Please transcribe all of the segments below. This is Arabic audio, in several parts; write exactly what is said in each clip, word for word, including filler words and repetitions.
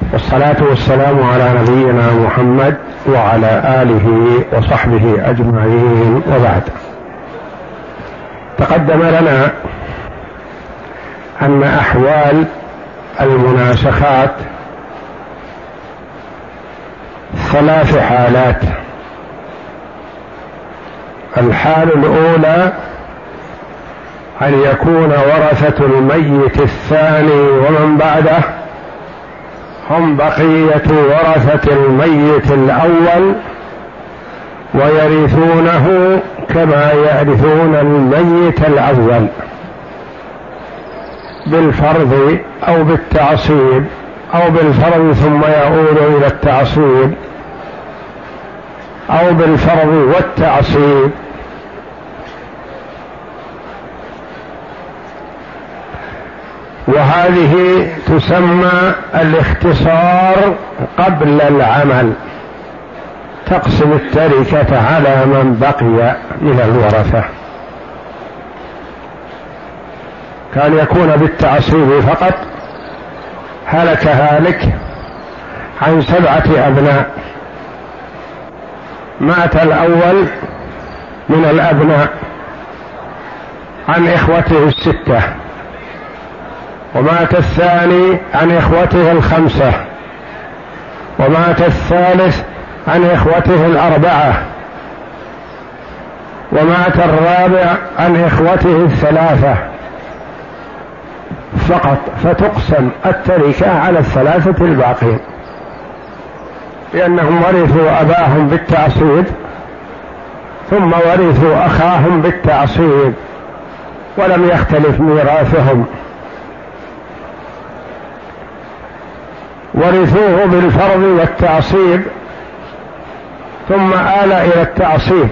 والصلاة والسلام على نبينا محمد وعلى آله وصحبه أجمعين، وبعد. تقدم لنا أن أحوال المناسخات ثلاث حالات. الحال الأولى أن يكون ورثة الميت الثاني ومن بعده هم بقية ورثة الميت الأول، ويرثونه كما يرثون الميت الأول بالفرض أو بالتعصيب، أو بالفرض ثم يعود إلى التعصيب، أو بالفرض والتعصيب. وهذه تسمى الاختصار قبل العمل، تقسم التركة على من بقي من الورثة. كان يكون بالتعصيب فقط، هلك هالك عن سبعة أبناء، مات الأول من الأبناء عن إخوته الستة، ومات الثاني عن إخوته الخمسة، ومات الثالث عن إخوته الأربعة، ومات الرابع عن إخوته الثلاثة فقط، فتقسم التركة على الثلاثة الباقين، لأنهم ورثوا أباهم بالتعصيب ثم ورثوا أخاهم بالتعصيب ولم يختلف ميراثهم، ورثوه بالفرض والتعصيب ثم آل إلى التعصيب.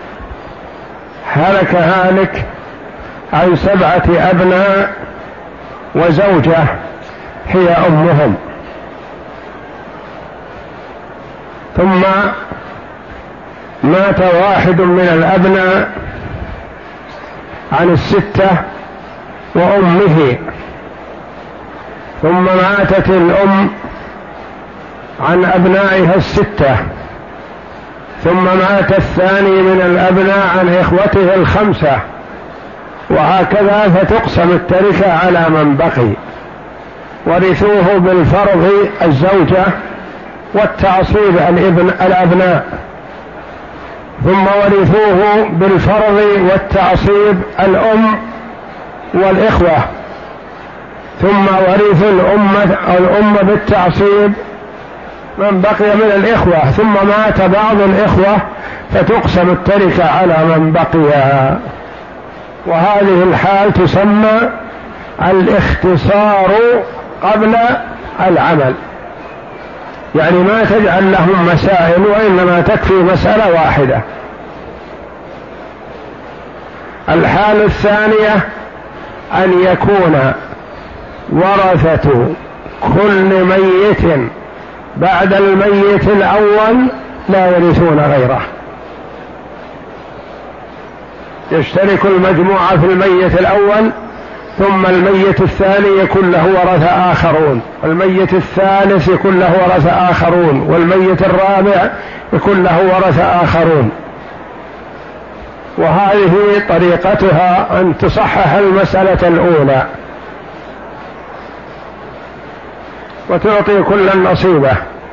هلك هالك عن سبعة أبناء وزوجة هي أمهم، ثم مات واحد من الأبناء عن الستة وأمه، ثم ماتت الأم عن أبنائها الستة، ثم مات الثاني من الأبناء عن إخوته الخمسة، وهكذا فتقسم التركة على من بقي. ورثوه بالفرض الزوجة والتعصيب الابن الأبناء، ثم ورثوه بالفرض والتعصيب الأم والإخوة، ثم ورثوا الأمة الأم بالتعصيب من بقي من الإخوة، ثم مات بعض الإخوة فتقسم التركة على من بقي. وهذه الحال تسمى الاختصار قبل العمل، يعني ما تجعل لهم مسائل وإنما تكفي مسألة واحدة. الحال الثانية أن يكون ورثة كل ميت بعد الميت الأول لا يرثون غيره، يشترك المجموعة في الميت الأول، ثم الميت الثاني يكون له ورثة آخرون، والميت الثالث يكون له ورثة آخرون، والميت الرابع يكون له ورثة آخرون. وهذه طريقتها أن تصحح المسألة الأولى وتعطي كل نصيبه،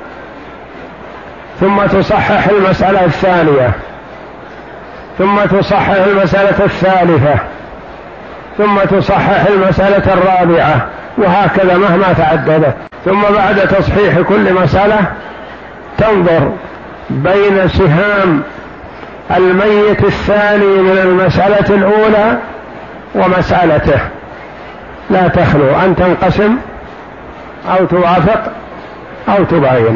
ثم تصحح المسألة الثانية، ثم تصحح المسألة الثالثة، ثم تصحح المسألة الرابعة، وهكذا مهما تعددت. ثم بعد تصحيح كل مسألة تنظر بين سهام الميت الثاني من المسألة الأولى ومسألته، لا تخلو أن تنقسم أو توافق أو تباين.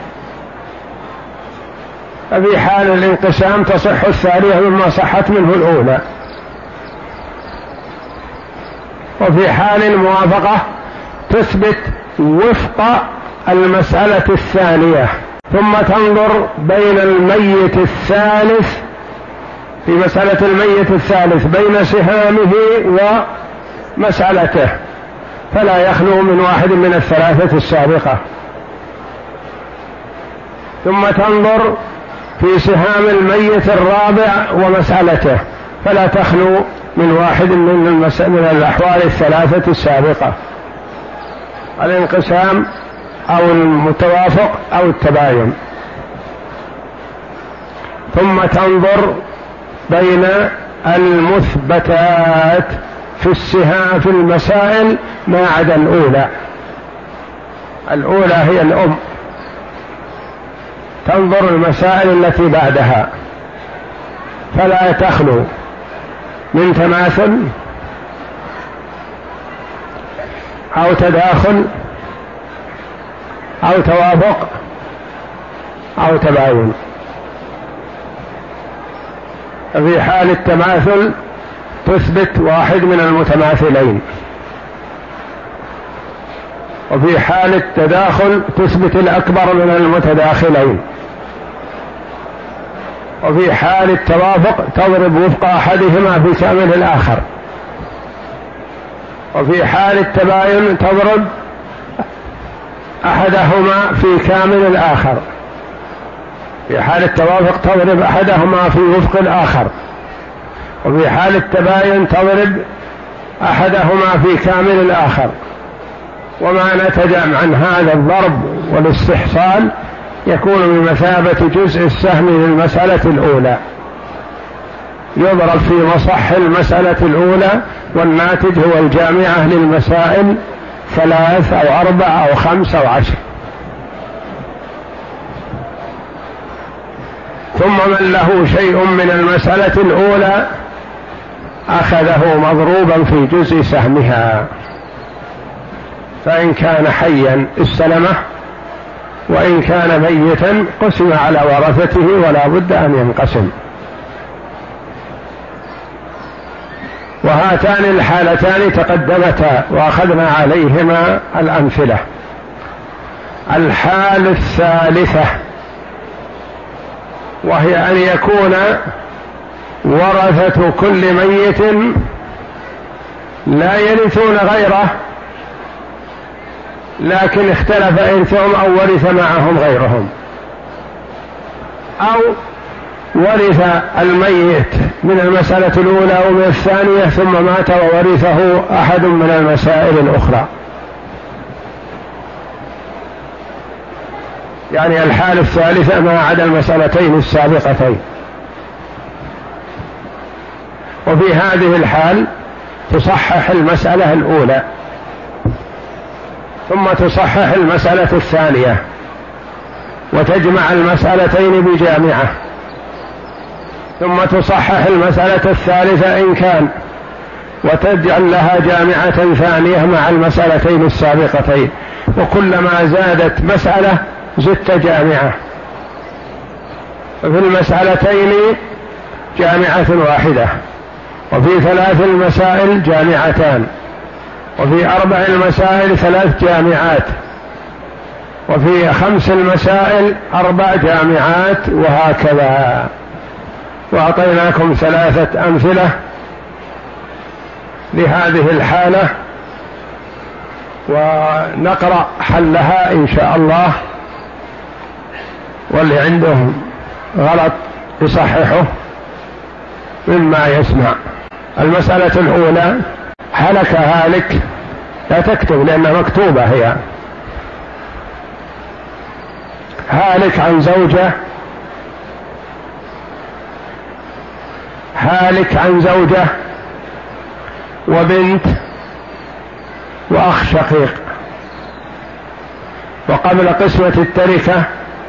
ففي حال الانقسام تصح الثانية مما صحت منه الأولى، وفي حال الموافقة تثبت وفق المسألة الثانية، ثم تنظر بين الميت الثالث في مسألة الميت الثالث بين سهامه ومسألته، فلا يخلو من واحد من الثلاثة السابقة. ثم تنظر في سهام الميت الرابع ومسألته، فلا تخلو من واحد من, المس... من الأحوال الثلاثة السابقة: الانقسام أو المتوافق أو التباين. ثم تنظر بين المثبتات في السهام في المسائل ما عدا الأولى. الأولى هي الأم، تنظر المسائل التي بعدها، فلا تخلو من تماثل أو تداخل أو توافق أو تباين. في حال التماثل تثبت واحد من المتماثلين، وفي حال التداخل تثبت الأكبر من المتداخلين، وفي حال التوافق تضرب وفق أحدهما في كامل الآخر، وفي حال التباين تضرب أحدهما في كامل الآخر، في حال التوافق تضرب أحدهما في وفق الآخر، وفي حال التباين تضرب أحدهما في كامل الآخر. وما نتج عن هذا الضرب والاستحصال يكون بمثابة جزء السهم للمسألة الأولى، يضرب في مصح المسألة الأولى، والناتج هو الجامعة للمسائل ثلاث أو أربع أو خمس أو عشر. ثم من له شيء من المسألة الأولى أخذه مضروبا في جزء سهمها، فإن كان حيا استلمه، وإن كان ميتا قسم على ورثته ولا بد أن ينقسم. وهاتان الحالتان تقدمتا وأخذنا عليهما الأمثلة. الحال الثالثة وهي أن يكون ورثة كل ميت لا يرثون غيره، لكن اختلف إرثهم أو ورث معهم غيرهم، أو ورث الميت من المسألة الأولى ومن الثانية ثم مات وورثه أحد من المسائل الأخرى. يعني الحالة الثالثة ما عدا المسألتين السابقتين. وفي هذه الحال تصحح المسألة الأولى، ثم تصحح المسألة الثانية، وتجمع المسألتين بجامعة، ثم تصحح المسألة الثالثة إن كان، وتجعل لها جامعة ثانية مع المسألتين السابقتين. وكلما زادت مسألة زدت جامعة. في المسألتين جامعة واحدة، وفي ثلاث المسائل جامعتان، وفي أربع المسائل ثلاث جامعات، وفي خمس المسائل أربع جامعات، وهكذا. وأعطيناكم ثلاثة أمثلة لهذه الحالة، ونقرأ حلها إن شاء الله، واللي عنده غلط يصححه مما يسمع. المسألة الأولى: هلك هالك، لا تكتب لأنها مكتوبة هي. هالك عن زوجة، هالك عن زوجة وبنت وأخ شقيق. وقبل قسمة التركة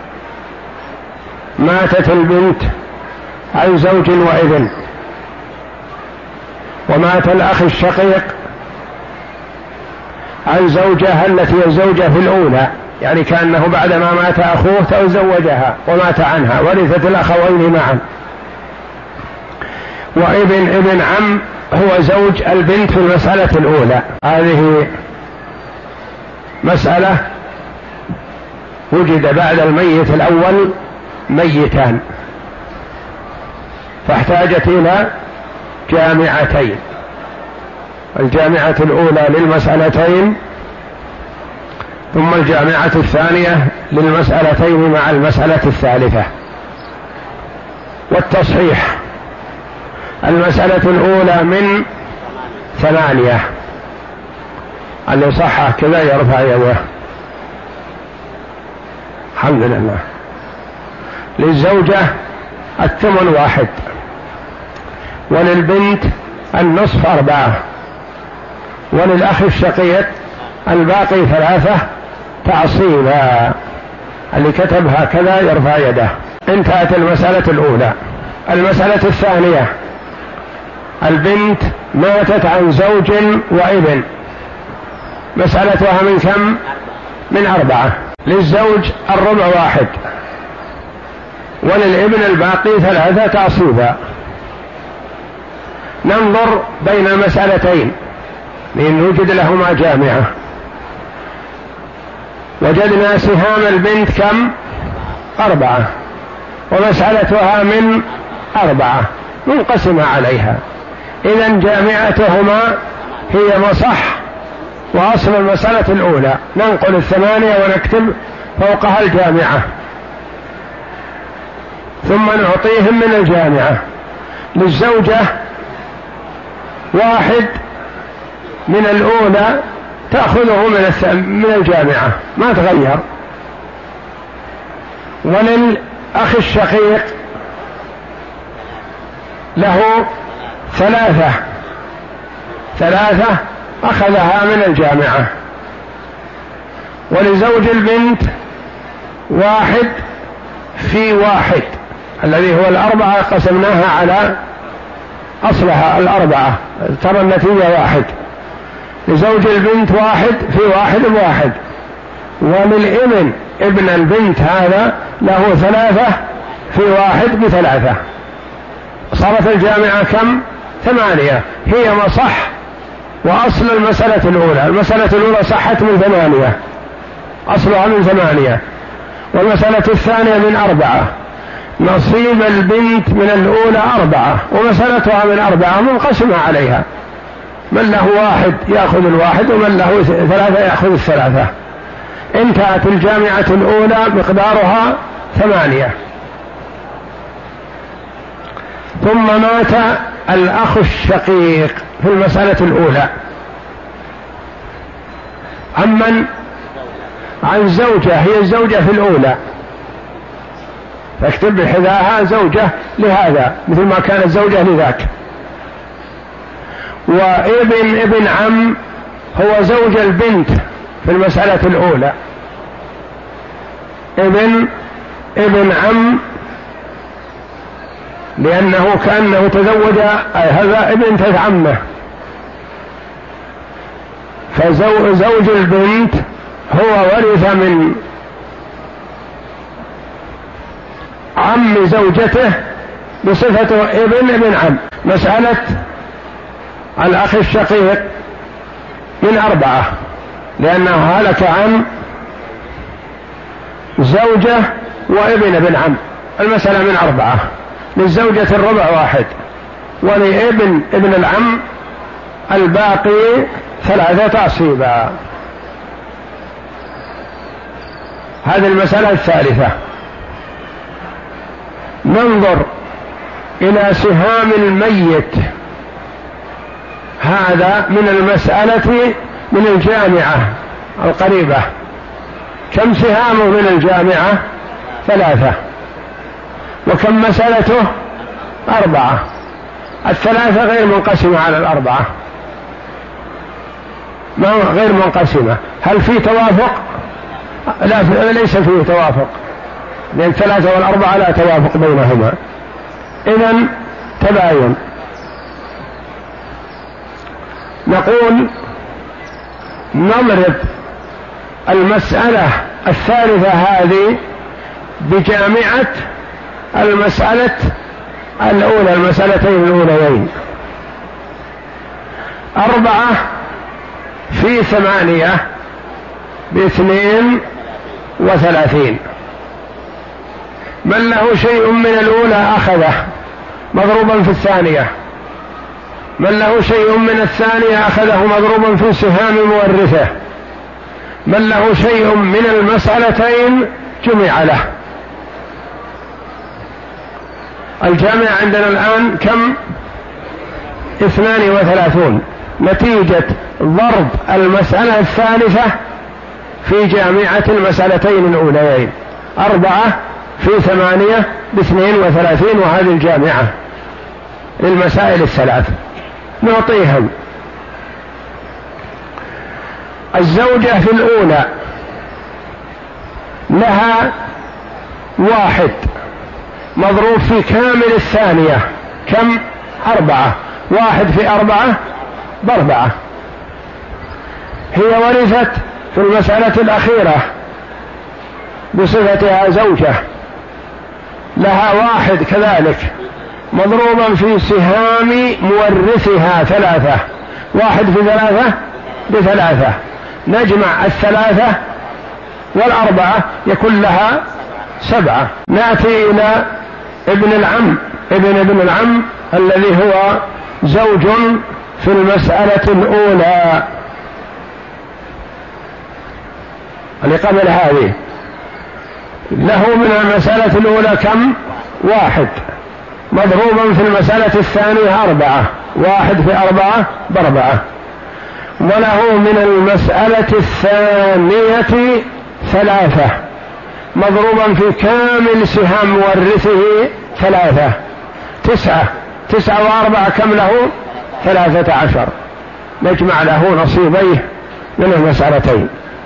ماتت البنت عن زوج وابن، ومات الأخ الشقيق عن زوجها التي هي الزوجة في الأولى، يعني كأنه بعدما مات أخوه تزوجها ومات عنها، ورثت الأخوين معا. وابن ابن عم هو زوج البنت في المسألة الأولى. هذه مسألة وجد بعد الميت الأول ميتان، فاحتاجت إلى جامعتين: الجامعة الأولى للمسألتين، ثم الجامعة الثانية للمسألتين مع المسألة الثالثة. والتصحيح: المسألة الأولى من ثمانية، اللي صحح كذا يرفع يده. الحمد لله. للزوجة الثمن واحد، وللبنت النصف أربعة، وللأخ الشقيق الباقي ثلاثة تعصيبا. اللي كتب هكذا يرفع يده. انتهت المسألة الأولى. المسألة الثانية: البنت ماتت عن زوج وابن، مسألتها من كم؟ من أربعة. للزوج الربع واحد، وللابن الباقي ثلاثة تعصيبا. ننظر بين المسألتين لنوجد لهما جامعة. وجدنا سهام البنت كم؟ أربعة، ومسألتها من أربعة منقسمة عليها، إذن جامعتهما هي مصح وأصل المسألة الأولى. ننقل الثمانية ونكتب فوقها الجامعة، ثم نعطيهم من الجامعة. للزوجة واحد من الأولى تأخذه من من الجامعة ما تغير. وللأخ الشقيق له ثلاثة ثلاثة أخذها من الجامعة. ولزوج البنت واحد في واحد، الذي هو الأربعة قسمناها على أصلها الأربعة، ترى النتيجة واحد. لزوج البنت واحد في واحد بواحد. وللابن ابن البنت هذا له ثلاثة في واحد بثلاثة. صارت الجامعة كم؟ ثمانية، هي مصح وأصل المسألة الأولى. المسألة الأولى صحت من ثمانية، أصلها من ثمانية. والمسألة الثانية من أربعة، نصيب البنت من الأولى أربعة، ومسألتها من أربعة منقسمة عليها، من له واحد يأخذ الواحد، ومن له ثلاثة يأخذ الثلاثة. انتهت الجامعة الأولى مقدارها ثمانية. ثم مات الأخ الشقيق في المسألة الأولى. عمن؟ عن زوجة، هي الزوجة في الأولى، فاكتب بحذاها زوجة لهذا مثل ما كانت زوجة لذاك. وابن ابن عم هو زوج البنت في المسألة الأولى. ابن ابن عم لأنه كأنه تزوج هذا ابن عمه، فزوج البنت هو ورث من عم زوجته بصفته ابن ابن عم. مسألة الأخ الشقيق من أربعة، لأنه هلك عن زوجة وابن ابن عم. المسألة من أربعة. للزوجة الربع واحد، ولابن ابن العم الباقي ثلاثة تعصيبا. هذه المسألة الثالثة. ننظر إلى سهام الميت، هذا من المسألة من الجامعة القريبة. كم سهامه من الجامعة؟ ثلاثة. وكم مسألته؟ أربعة. الثلاثة غير منقسمة على الأربعة، ما غير منقسمة. هل في توافق؟ لا، ليس فيه توافق، لأن الثلاثة والأربعة لا توافق بينهما، إذن تباين. نقول نضرب المسألة الثالثة هذه بجامعة المسألة الأولى، المسألتين الأوليين. أربعة في ثمانية باثنين وثلاثين. من له شيء من الأولى أخذه مضروبا في الثانية، من له شيء من الثانية أخذه مضروبا في سهام مورثه، من له شيء من المسألتين جمع له. الجامع عندنا الآن كم؟ اثنان وثلاثون، نتيجة ضرب المسألة الثالثة في جامعة المسألتين الأوليين. أربعة في ثمانية باثنين وثلاثين، وهذه الجامعة للمسائل الثلاث نعطيهم. الزوجة في الأولى لها واحد مضروب في كامل الثانية، كم؟ أربعة. واحد في أربعة بأربعة. هي ورثت في المسألة الأخيرة بصفتها زوجة، لها واحد كذلك مضروبا في سهام مورثها ثلاثة. واحد في ثلاثة بثلاثة، نجمع الثلاثة والأربعة يكون لها سبعة. نأتي إلى ابن العم. ابن ابن العم الذي هو زوج في المسألة الأولى، اللي قبل هذه، له من المسألة الأولى كم؟ واحد مضروبا في المسألة الثانية أربعة. واحد في أربعة بأربعة. وله من المسألة الثانية ثلاثة مضروبا في كامل سهام مورثه ثلاثة. تسعة. تسعة وأربعة كم له؟ ثلاثة عشر. نجمع له نصيبيه من المسألتين.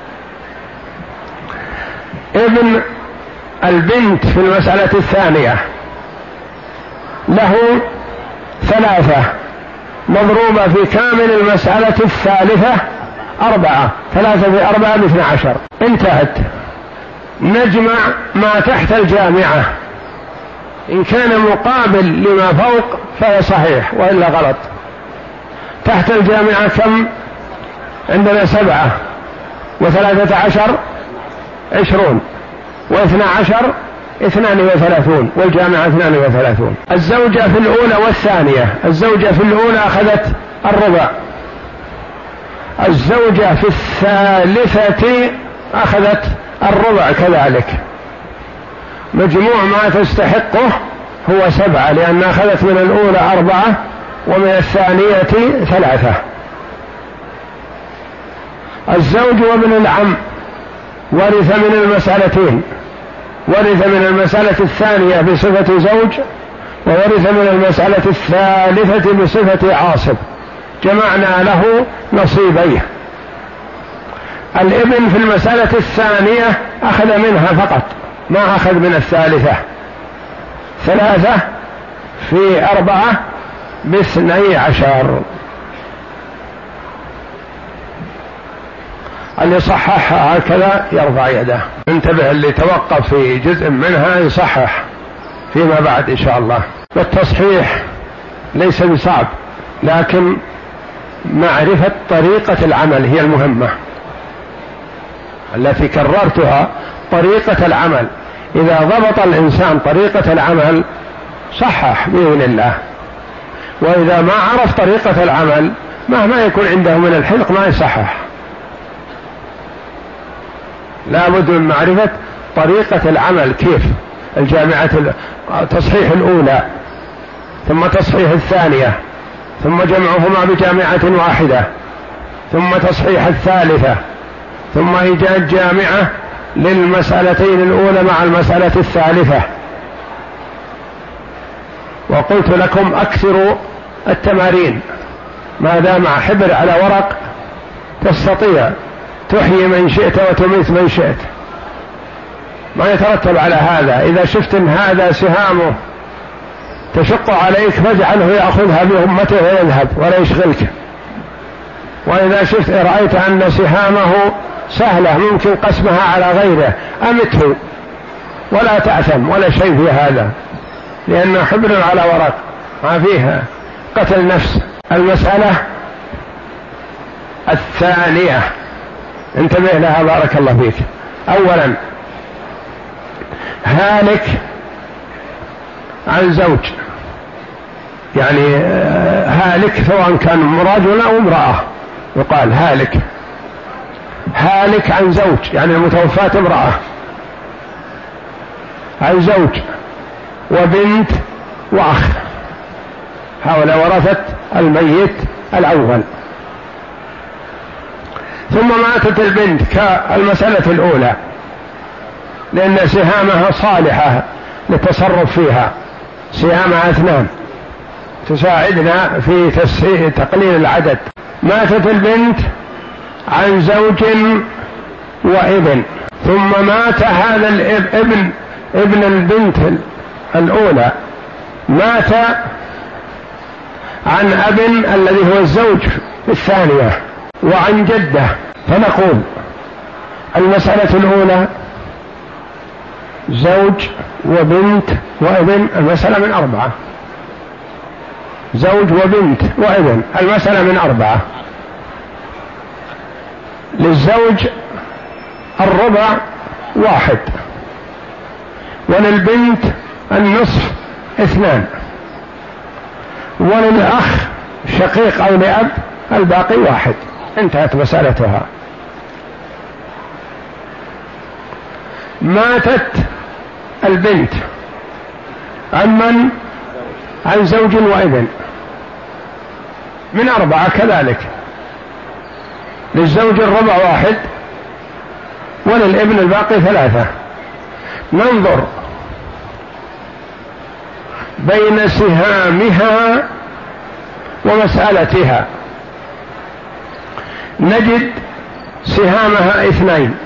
ابن البنت في المسألة الثانية له ثلاثة مضروبة في كامل المسألة الثالثة أربعة. ثلاثة في أربعة باثنى عشر. انتهت. نجمع ما تحت الجامعة، إن كان مقابل لما فوق فهو صحيح وإلا غلط. تحت الجامعة كم عندنا؟ سبعة وثلاثة عشر عشرون، واثنى عشر اثنان وثلاثون، والجامعة اثنان وثلاثون. الزوجة في الأولى والثانية، الزوجة في الأولى أخذت الربع، الزوجة في الثالثة أخذت الربع كذلك. مجموع ما تستحقه هو سبعة، لأن أخذت من الأولى أربعة ومن الثانية ثلاثة. الزوج وابن العم ورث من المسألتين، ورث من المسألة الثانية بصفة زوج، وورث من المسألة الثالثة بصفة عاصب. جمعنا له نصيبيه. الابن في المسألة الثانية أخذ منها فقط، ما أخذ من الثالثة. ثلاثة في أربعة باثني عشر. اللي صححها هكذا يرفع يده. انتبه، اللي توقف في جزء منها يصحح فيما بعد إن شاء الله. والتصحيح ليس بصعب، لكن معرفة طريقة العمل هي المهمة التي كررتها. طريقة العمل، إذا ضبط الإنسان طريقة العمل صحح بإذن الله. وإذا ما عرف طريقة العمل مهما يكون عنده من الحلق ما يصحح. لا بد من معرفة طريقة العمل، كيف الجامعة تصحيح الأولى ثم تصحيح الثانية ثم جمعهما بجامعة واحدة ثم تصحيح الثالثة ثم إيجاد جامعة للمسألتين الأولى مع المسألة الثالثة. وقلت لكم أكثروا التمارين، ما دام حبر على ورق تستطيع تحيي من شئت وتميت من شئت. ما يترتب على هذا. إذا شفت إن هذا سهامه تشق عليك فاجعله يأخذها بهمته ويذهب ولا يشغلك. وإذا شفت رأيت أن سهامه سهلة ممكن قسمها على غيره أمته، ولا تأثم ولا شيء في هذا، لأنه حبر على ورق ما فيها قتل نفس. المسألة الثانية انتبه لها بارك الله فيك. أولا هالك عن زوج، يعني هالك سواء كان رجل أو امرأة يقال هالك. هالك عن زوج يعني المتوفاة امرأة، عن زوج وبنت وأخ، هؤلاء ورثة الميت الأول. ثم ماتت البنت كالمسألة الأولى، لأن سهامها صالحة للتصرف فيها، سهامها اثنان تساعدنا في تقليل العدد. ماتت البنت عن زوج وابن، ثم مات هذا الابن ابن البنت الأولى، مات عن أب الذي هو الزوج الثانية وعن جدة، فنقول المسألة الأولى زوج وبنت وابن، المسألة من أربعة. زوج وبنت وابن، المسألة من أربعة. للزوج الربع واحد، وللبنت النصف اثنان، وللأخ شقيق أو لأب الباقي واحد. انتهت مسألتها. ماتت البنت عن من؟ عن زوج وابن، من أربعة كذلك. للزوج الربع واحد، وللابن الباقي ثلاثة. ننظر بين سهامها ومسألتها، نجد سهامها اثنين،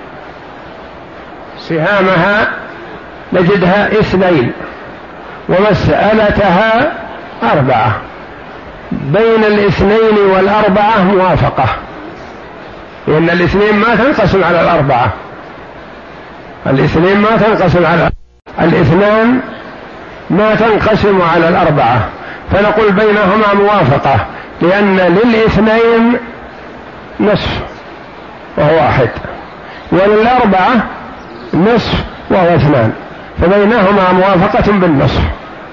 سهامها نجدها اثنين ومسألتها أربعة. بين الاثنين والأربعة موافقة، لأن الاثنين ما تنقسم على الأربعة، الاثنين ما تنقسم على الاثنان ما تنقسم على الأربعة، فنقول بينهما موافقة، لأن للاثنين نصف وهو واحد، وللأربعة نصف وهو اثنان، فبينهما موافقة بالنصف.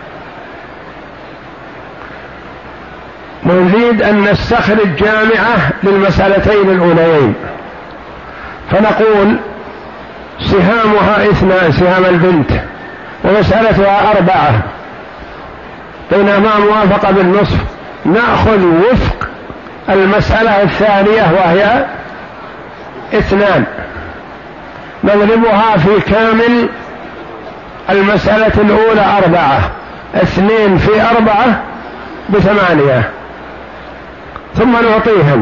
نريد أن نستخرج جامعة للمسألتين الأوليين، فنقول سهامها اثنان، سهام البنت، ومسألتها أربعة، بينهما موافقة بالنصف. نأخذ وفق المسألة الثانية وهي اثنان، نضربها في كامل المسألة الأولى أربعة، اثنين في أربعة بثمانية، ثم نعطيهم.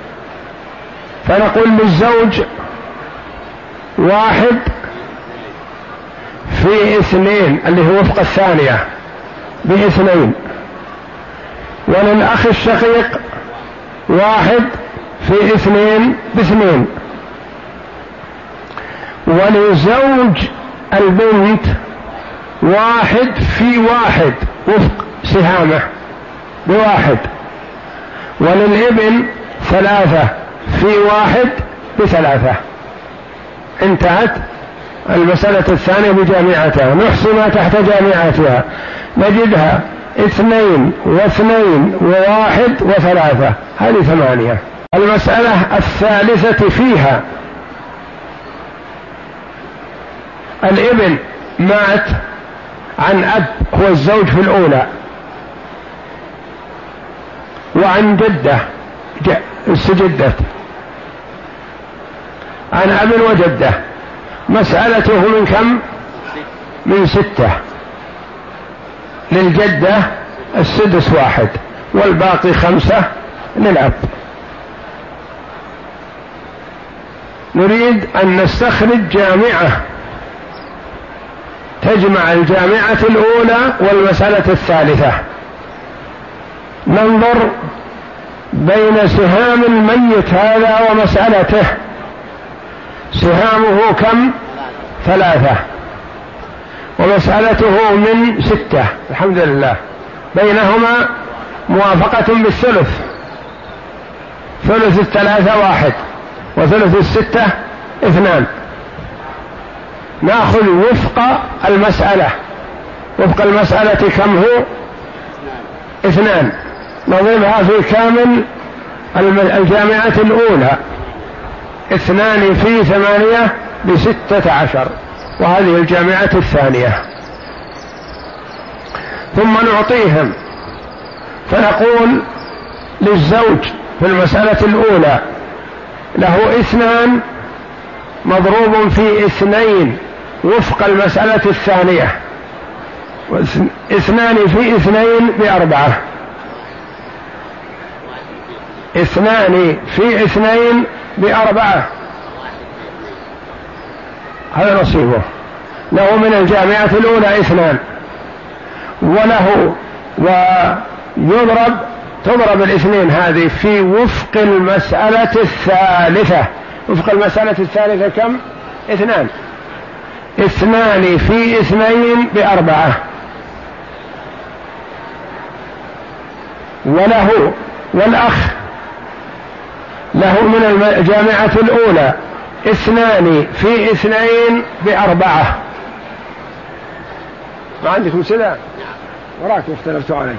فنقول للزوج واحد في اثنين اللي هو وفق الثانية باثنين، وللأخ الشقيق واحد في اثنين باثنين، ولزوج البنت واحد في واحد وفق سهامه بواحد، وللابن ثلاثة في واحد بثلاثة. انتهت المسألة الثانية بجامعتها. نحصي ما تحت جامعتها، نجدها اثنين واثنين وواحد وثلاثة، هذه ثمانية. المسألة الثالثة فيها الابن مات عن أب هو الزوج في الأولى، وعن جدة استجدت، عن أب وجدة، مسألته من كم؟ من ستة. للجدة السدس واحد، والباقي خمسة للأب. نريد أن نستخرج جامعة تجمع الجامعة الأولى والمسألة الثالثة. ننظر بين سهام الميت هذا ومسألته، سهامه كم؟ ثلاثة، ومسألته من ستة، الحمد لله، بينهما موافقة بالثلث، ثلث الثلاثة واحد، وثلث الستة اثنان. نأخذ وفق المسألة، وفق المسألة كم هو؟ اثنان، نضربها في كامل الجامعة الأولى، اثنان في ثمانية بستة عشر، وهذه الجامعة الثانية. ثم نعطيهم، فنقول للزوج في المسألة الأولى له اثنان مضروب في اثنين وفق المسألة الثانية، اثنان في اثنين بأربعة، اثنان في اثنين بأربعة، هذا نصيبه. له من الجامعة الأولى اثنان، وله ويضرب تضرب الاثنين هذه في وفق المسألة الثالثة. وفق المسألة الثالثة كم؟ اثنان، اثنان في اثنين بأربعة، وله والأخ له من الجامعة الأولى اثنان في اثنين بأربعة. ما عندكم سلة؟ وراكم اختلفتوا علي.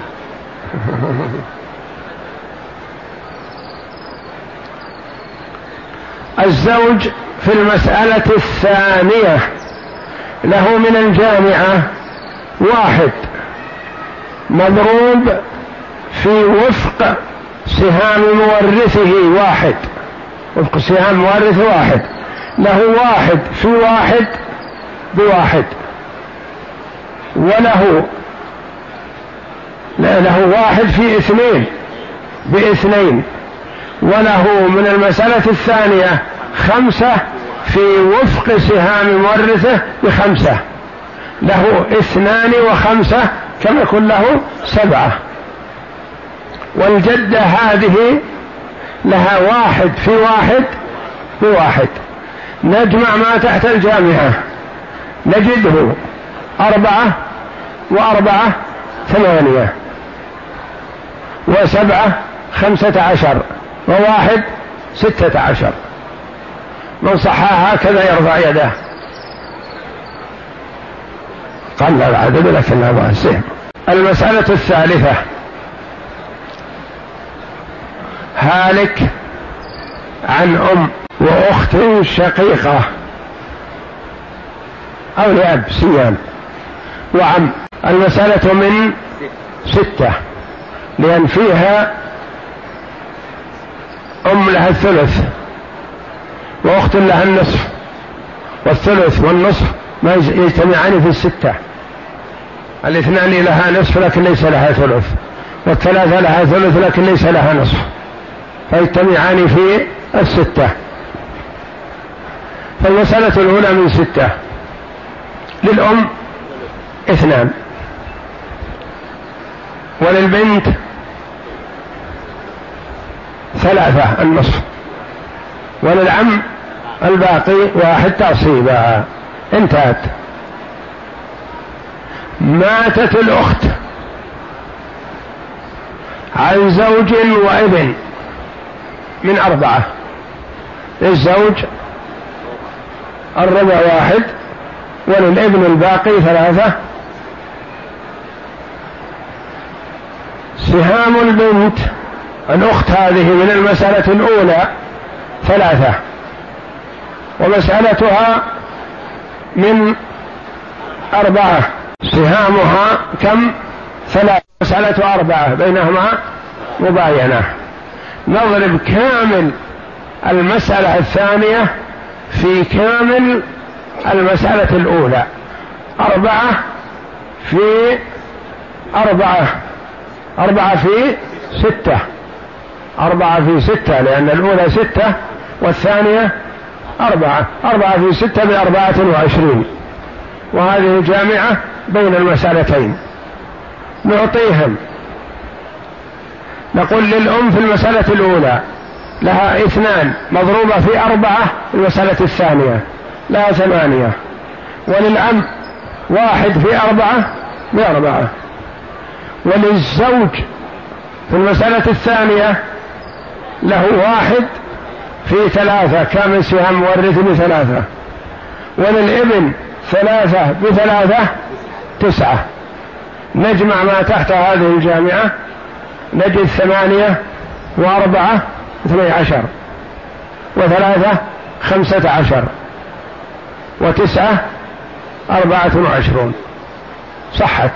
الزوج في المسألة الثانية له من الجامعة واحد مضروب في وفق سهام مورثه واحد، وفق سهام مورثه واحد، له واحد في واحد بواحد، وله لا له واحد في اثنين باثنين، وله من المسألة الثانية خمسة في وفق سهام مورثه بخمسة، له اثنان وخمسة كم يكون له سبعة. والجدة هذه لها واحد في واحد بواحد. نجمع ما تحت الجامعة نجده أربعة وأربعة ثمانية، وسبعة خمسة عشر، وواحد ستة عشر. من صحها هكذا يرفع يده. قل العدد لكن هذا السهم. المسألة الثالثة هالك عن أم وأخت شقيقة أو لأب سيان وعم. المسألة من ستة، لأن فيها أم لها الثلث وأخت لها النصف، والثلث والنصف ما يجتمعان في الستة. الاثنان لها نصف لكن ليس لها ثلث، والثلاثة لها ثلث لكن ليس لها نصف، فيجتمعان في الستة. فالمسألة الأولى من ستة. للأم اثنان، وللبنت ثلاثة النصف، وللعم الباقي واحد تعصيبا. انتهت. ماتت الأخت عن زوج وابن من أربعة. للزوج الربع واحد، وللابن الباقي ثلاثة. سهام البنت الأخت هذه من المسألة الأولى ثلاثة، ومسألتها من أربعة. سهامها كم؟ ثلاثة. مسألة أربعة بينهما مباينة. نضرب كامل المسألة الثانية في كامل المسألة الأولى. أربعة في أربعة، أربعة في ستة، أربعة في ستة، لأن الأولى ستة والثانية أربعة. أربعة في ستة بأربعة وعشرين، وهذه جامعة بين المسألتين. نعطيهم، نقول للأم في المسألة الأولى لها اثنان مضروبة في أربعة، المسألة الثانية لها ثمانية، وللعم واحد في أربعة بأربعة، وللزوج في المسألة الثانية له واحد في ثلاثة كامل سهام مورث بثلاثة، وللابن ثلاثة بثلاثة تسعة. نجمع ما تحت هذه الجامعة نجد ثمانية وأربعة اثني عشر، وثلاثة خمسة عشر، وتسعة أربعة وعشرون صحت.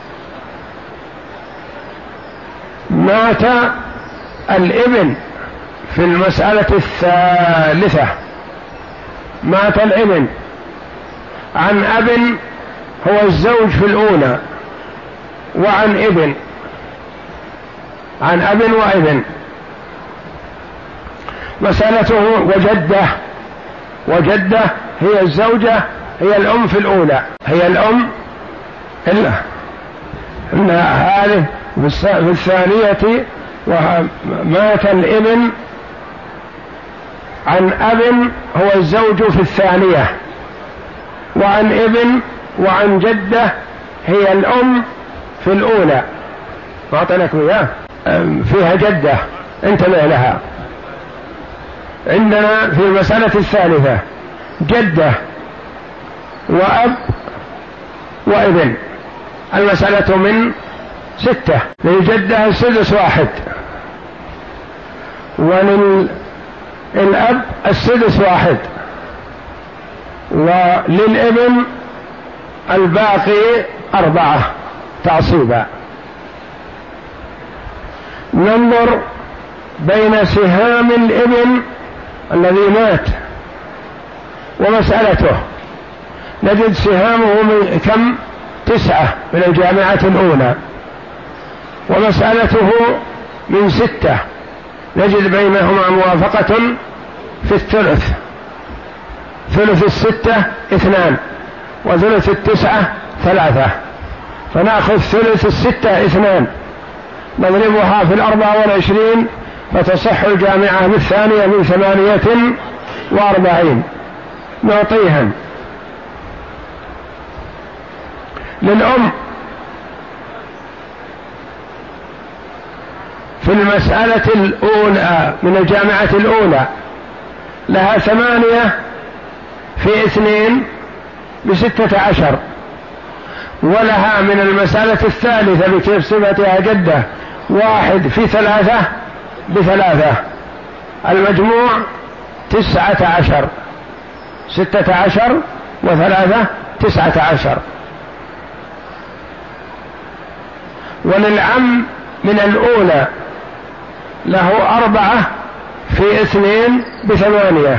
مات الابن في المسألة الثالثة، مات الابن عن أب هو الزوج في الأولى وعن ابن، عن أب وابن، مسألته وجدة، وجدة هي الزوجة، هي الأم في الأولى، هي الأم إلا إنها هذه في الثانية. ومات الابن عن أب هو الزوج في الثانية وعن ابن وعن جدة هي الأم في الأولى. أعطيناك إياه فيها جدة انتبه لها. عندنا في المسألة الثالثة جدة وأب وابن، المسألة من ستة، للجدة السدس واحد، وللأب السدس واحد، وللابن الباقي أربعة تعصيبا. ننظر بين سهام الابن الذي مات ومسألته، نجد سهامه من كم؟ تسعة من الجامعة الأولى، ومسألته من ستة، نجد بينهما موافقة في الثلث، ثلث الستة اثنان وثلث التسعة ثلاثة، فنأخذ ثلث الستة اثنان نضربها في الأربعة والعشرين فتصح الجامعة بالثانية من ثمانية وأربعين، نعطيهم. للأم في المسألة الأولى من الجامعة الأولى لها ثمانية في اثنين بستة عشر، ولها من المسألة الثالثة بكيف صفتها جدة واحد في ثلاثة بثلاثة، المجموع تسعة عشر، ستة عشر وثلاثة تسعة عشر. وللعم من الأولى له أربعة في اثنين بثمانية،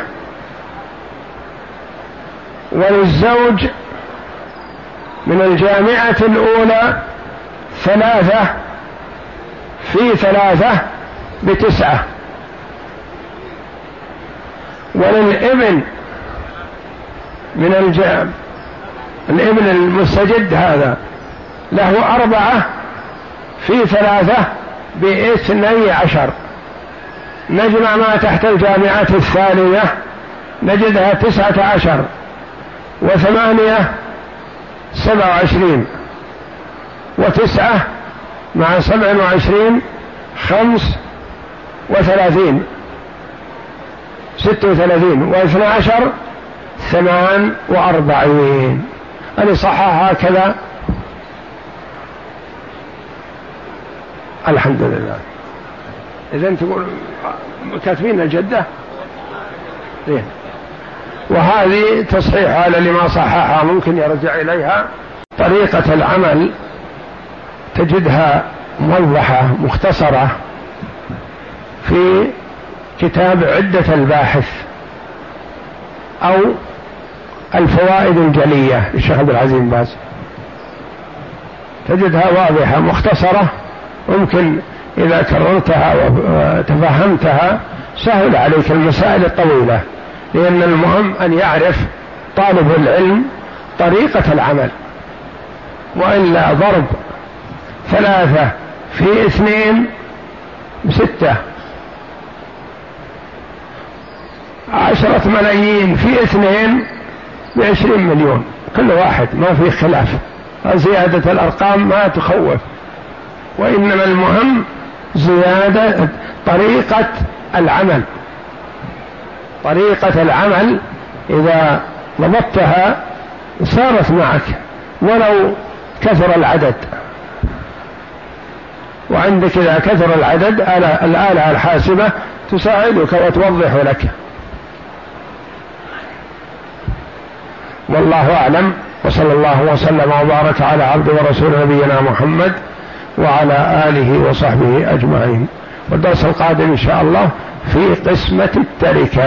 وللزوج من الجامعة الأولى ثلاثة في ثلاثة بتسعة، وللابن من الجام الابن المستجد هذا له أربعة في ثلاثة باثني عشر. نجمع ما تحت الجامعة الثانية نجدها تسعة عشر وثمانية سبعة وعشرين، وتسعة مع سبع وعشرين خمس وثلاثين، ست وثلاثين، واثنى عشر ثمان وأربعين. أنا صحها هكذا الحمد لله. إذن تقول كاتبين الجدة زين، وهذه تصحيح على اللي ما صححها ممكن يرجع إليها. طريقة العمل تجدها موضحة مختصرة في كتاب عدة الباحث أو الفوائد الجلية للشيخ عبد العزيز بن باز، تجدها واضحة مختصرة، ممكن إذا كررتها وتفهمتها سهل عليك المسائل الطويلة، لأن المهم أن يعرف طالب العلم طريقة العمل، وإلا ضرب ثلاثة في اثنين بستة، عشرة ملايين في اثنين بعشرين مليون، كل واحد ما في خلاف، زيادة الأرقام ما تخوف، وإنما المهم زيادة طريقة العمل. طريقة العمل إذا ضبطتها صارت معك ولو كثر العدد، وعندك إذا كثر العدد الآلة الحاسبة تساعدك وتوضح لك. والله أعلم، وصلى الله وسلم وبارك على عبد ورسول نبينا محمد وعلى آله وصحبه أجمعين. والدرس القادم إن شاء الله في قسمة التركة.